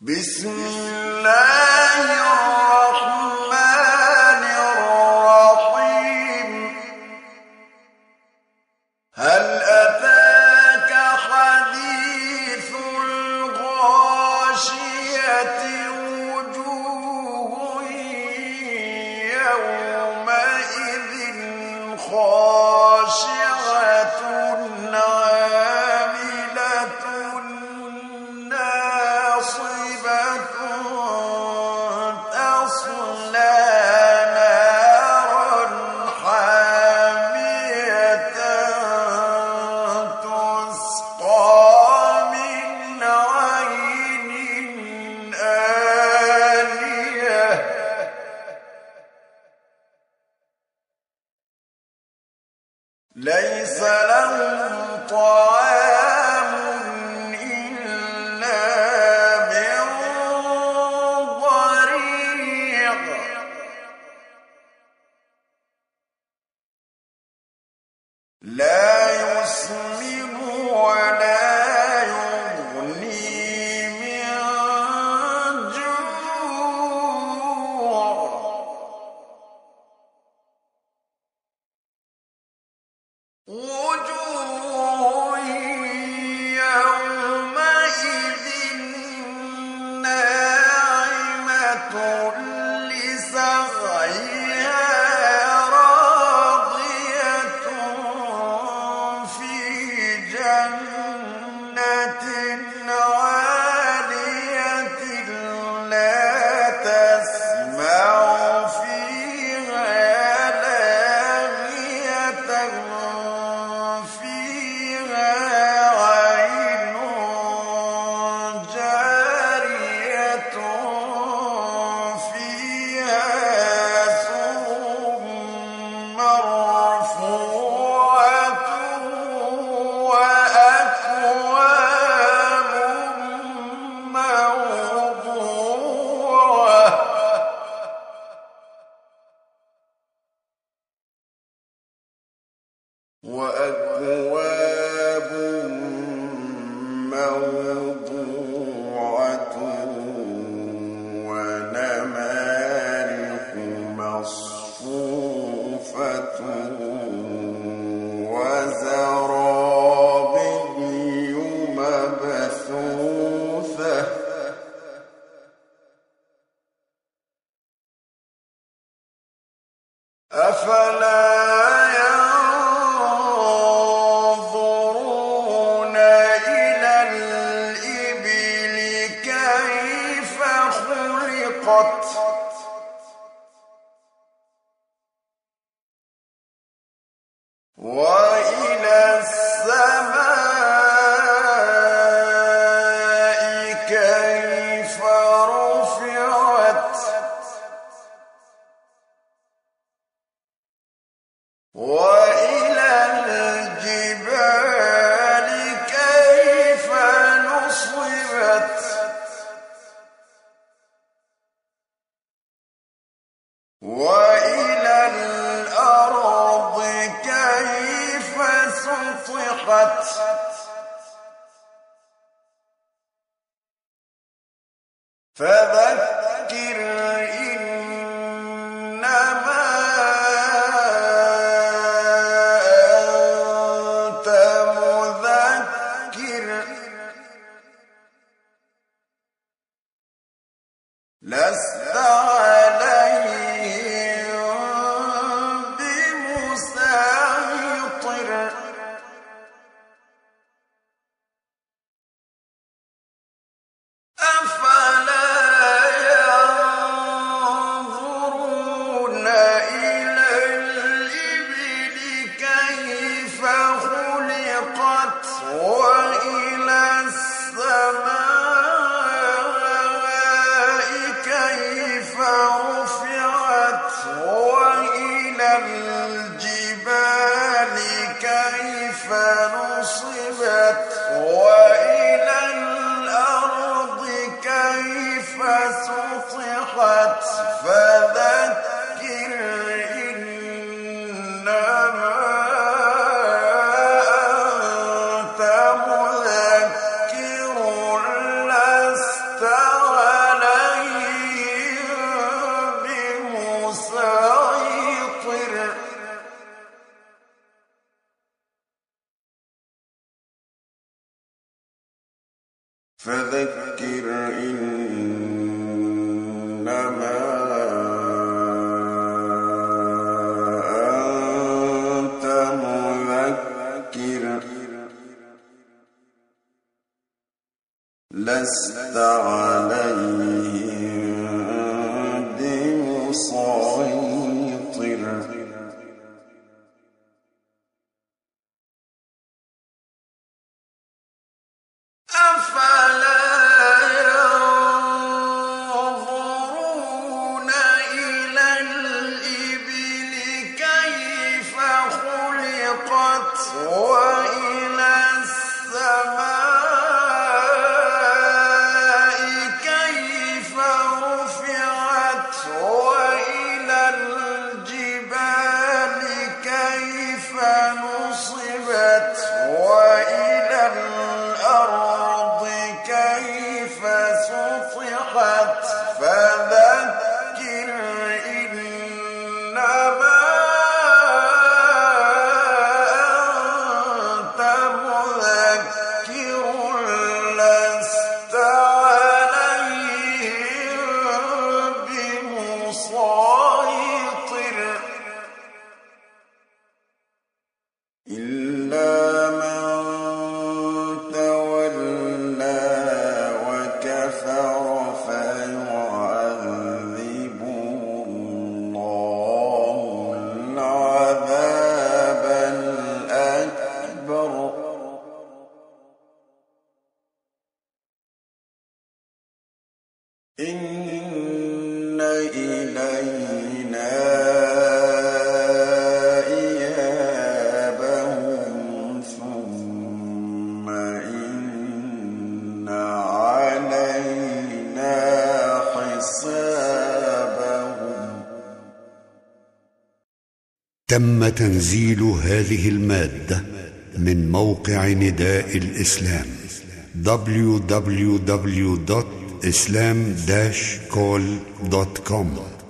بسم الله الرحمن الرحيم هل أتاك حديث الغاشية وجوه يومئذ خاشعة عاملة ناصبة تصلى نارا حامية تسقى من عين آنية ليس لهم طعام إلا من ضريع لا يسمن ولا يغني من جوع وجوه يومئذ ناعمة لسعيها راضية في جنة عالية لا تسمع فيها لاغية فيها عين جارية فيها سرر مرفوعة وأكواب موضوعة ونمارق مصفوفة وزرابي مبثوثة أفلا ينظرون إلى الإبل كيف خلقت وإلى السماء كيف رفعت وإلى الجبال كيف نصبت وإلى الأرض كيف سطحت فذكر إنما أنت مذكر لست عليهم بمسيطر أفلا ينظرون إلى الإبل كيف خلقت وإلى السماء كيف فذكر إنما أنت مذكر لست عليهم بمسيطر أفلا ينظرون إلى الإبل كيف خلقت وإلى السماء كيف رفعت وإلى الجبال كيف نصبت وإلى الأرض كيف سطحت فذكر إنما أنت مذكر لست عليهم بمسيطر إلا من تولى وكفر فيعذبه الله العذاب الأكبر إن إلينا إيابهم ثم إن علينا حسابهم. تم تنزيل هذه المادة من موقع نداء الإسلام www.islam-call.com